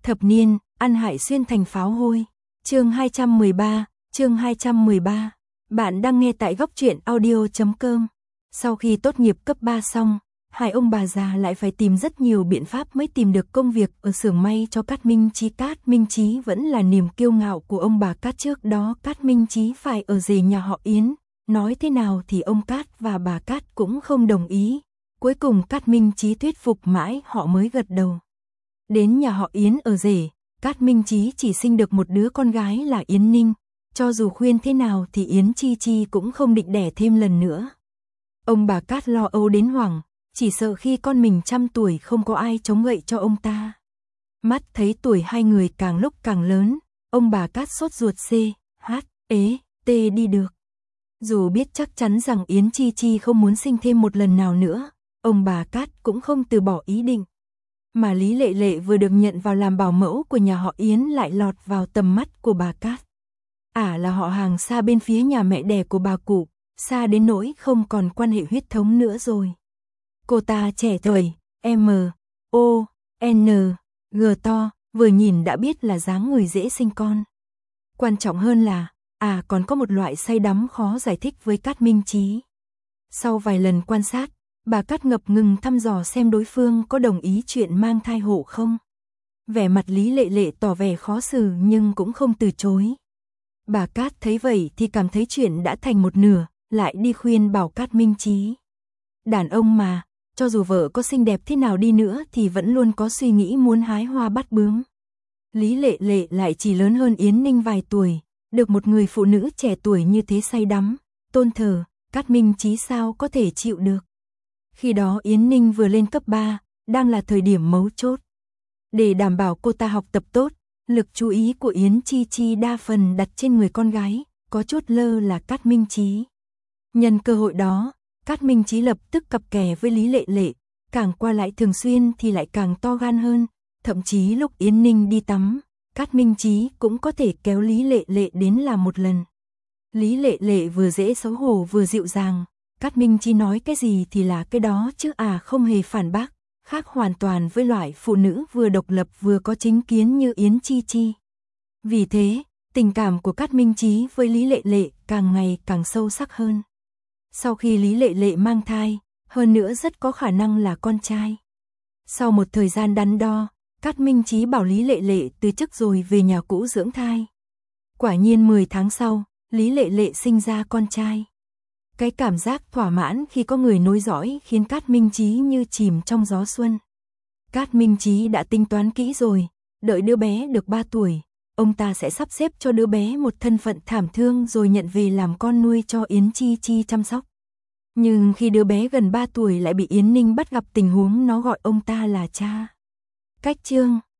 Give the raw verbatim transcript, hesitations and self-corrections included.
Thập niên, ăn hại xuyên thành pháo hôi. Chương hai trăm mười ba, chương hai trăm mười ba. Bạn đang nghe tại góc truyện audio chấm com. Sau khi tốt nghiệp cấp ba xong, hai ông bà già lại phải tìm rất nhiều biện pháp mới tìm được công việc ở xưởng may cho Cát Minh Chí. Cát Minh Chí vẫn là niềm kiêu ngạo của ông bà Cát. Trước đó Cát Minh Chí phải ở rể nhà họ Yến, nói thế nào thì ông Cát và bà Cát cũng không đồng ý. Cuối cùng Cát Minh Chí thuyết phục mãi họ mới gật đầu. Đến nhà họ Yến ở rể, Cát Minh Chí chỉ sinh được một đứa con gái là Yến Ninh, cho dù khuyên thế nào thì Yến Chi Chi cũng không định đẻ thêm lần nữa. Ông bà Cát lo âu đến hoảng, chỉ sợ khi con mình trăm tuổi không có ai chống gậy cho ông ta. Mắt thấy tuổi hai người càng lúc càng lớn, ông bà Cát sốt ruột c, h, ế, t đi được. Dù biết chắc chắn rằng Yến Chi Chi không muốn sinh thêm một lần nào nữa, ông bà Cát cũng không từ bỏ ý định. Mà Lý Lệ Lệ vừa được nhận vào làm bảo mẫu của nhà họ Yến lại lọt vào tầm mắt của bà Cát. Ả à là họ hàng xa bên phía nhà mẹ đẻ của bà cụ, xa đến nỗi không còn quan hệ huyết thống nữa rồi. Cô ta trẻ tuổi, M, O, N, G to, vừa nhìn đã biết là dáng người dễ sinh con. Quan trọng hơn là, à còn có một loại say đắm khó giải thích với Cát Minh Chí. Sau vài lần quan sát, bà Cát ngập ngừng thăm dò xem đối phương có đồng ý chuyện mang thai hộ không. Vẻ mặt Lý Lệ Lệ tỏ vẻ khó xử nhưng cũng không từ chối. Bà Cát thấy vậy thì cảm thấy chuyện đã thành một nửa, lại đi khuyên bảo Cát Minh Chí. Đàn ông mà, cho dù vợ có xinh đẹp thế nào đi nữa thì vẫn luôn có suy nghĩ muốn hái hoa bắt bướm. Lý Lệ Lệ lại chỉ lớn hơn Yến Ninh vài tuổi, được một người phụ nữ trẻ tuổi như thế say đắm, tôn thờ, Cát Minh Chí sao có thể chịu được. Khi đó Yến Ninh vừa lên cấp ba, đang là thời điểm mấu chốt. Để đảm bảo cô ta học tập tốt, lực chú ý của Yến Chi Chi đa phần đặt trên người con gái, có chút lơ là Cát Minh Chí. Nhân cơ hội đó, Cát Minh Chí lập tức cặp kè với Lý Lệ Lệ, càng qua lại thường xuyên thì lại càng to gan hơn, thậm chí lúc Yến Ninh đi tắm, Cát Minh Chí cũng có thể kéo Lý Lệ Lệ đến làm một lần. Lý Lệ Lệ vừa dễ xấu hổ vừa dịu dàng, Cát Minh Chí nói cái gì thì là cái đó chứ à không hề phản bác, khác hoàn toàn với loại phụ nữ vừa độc lập vừa có chính kiến như Yến Chi Chi. Vì thế, tình cảm của Cát Minh Chí với Lý Lệ Lệ càng ngày càng sâu sắc hơn. Sau khi Lý Lệ Lệ mang thai, hơn nữa rất có khả năng là con trai. Sau một thời gian đắn đo, Cát Minh Chí bảo Lý Lệ Lệ từ chức rồi về nhà cũ dưỡng thai. Quả nhiên mười tháng sau, Lý Lệ Lệ sinh ra con trai. Cái cảm giác thỏa mãn khi có người nối dõi khiến Cát Minh Chí như chìm trong gió xuân. Cát Minh Chí đã tính toán kỹ rồi, đợi đứa bé được ba tuổi, ông ta sẽ sắp xếp cho đứa bé một thân phận thảm thương rồi nhận về làm con nuôi cho Yến Chi Chi chăm sóc. Nhưng khi đứa bé gần ba tuổi lại bị Yến Ninh bắt gặp tình huống nó gọi ông ta là cha. Cách chương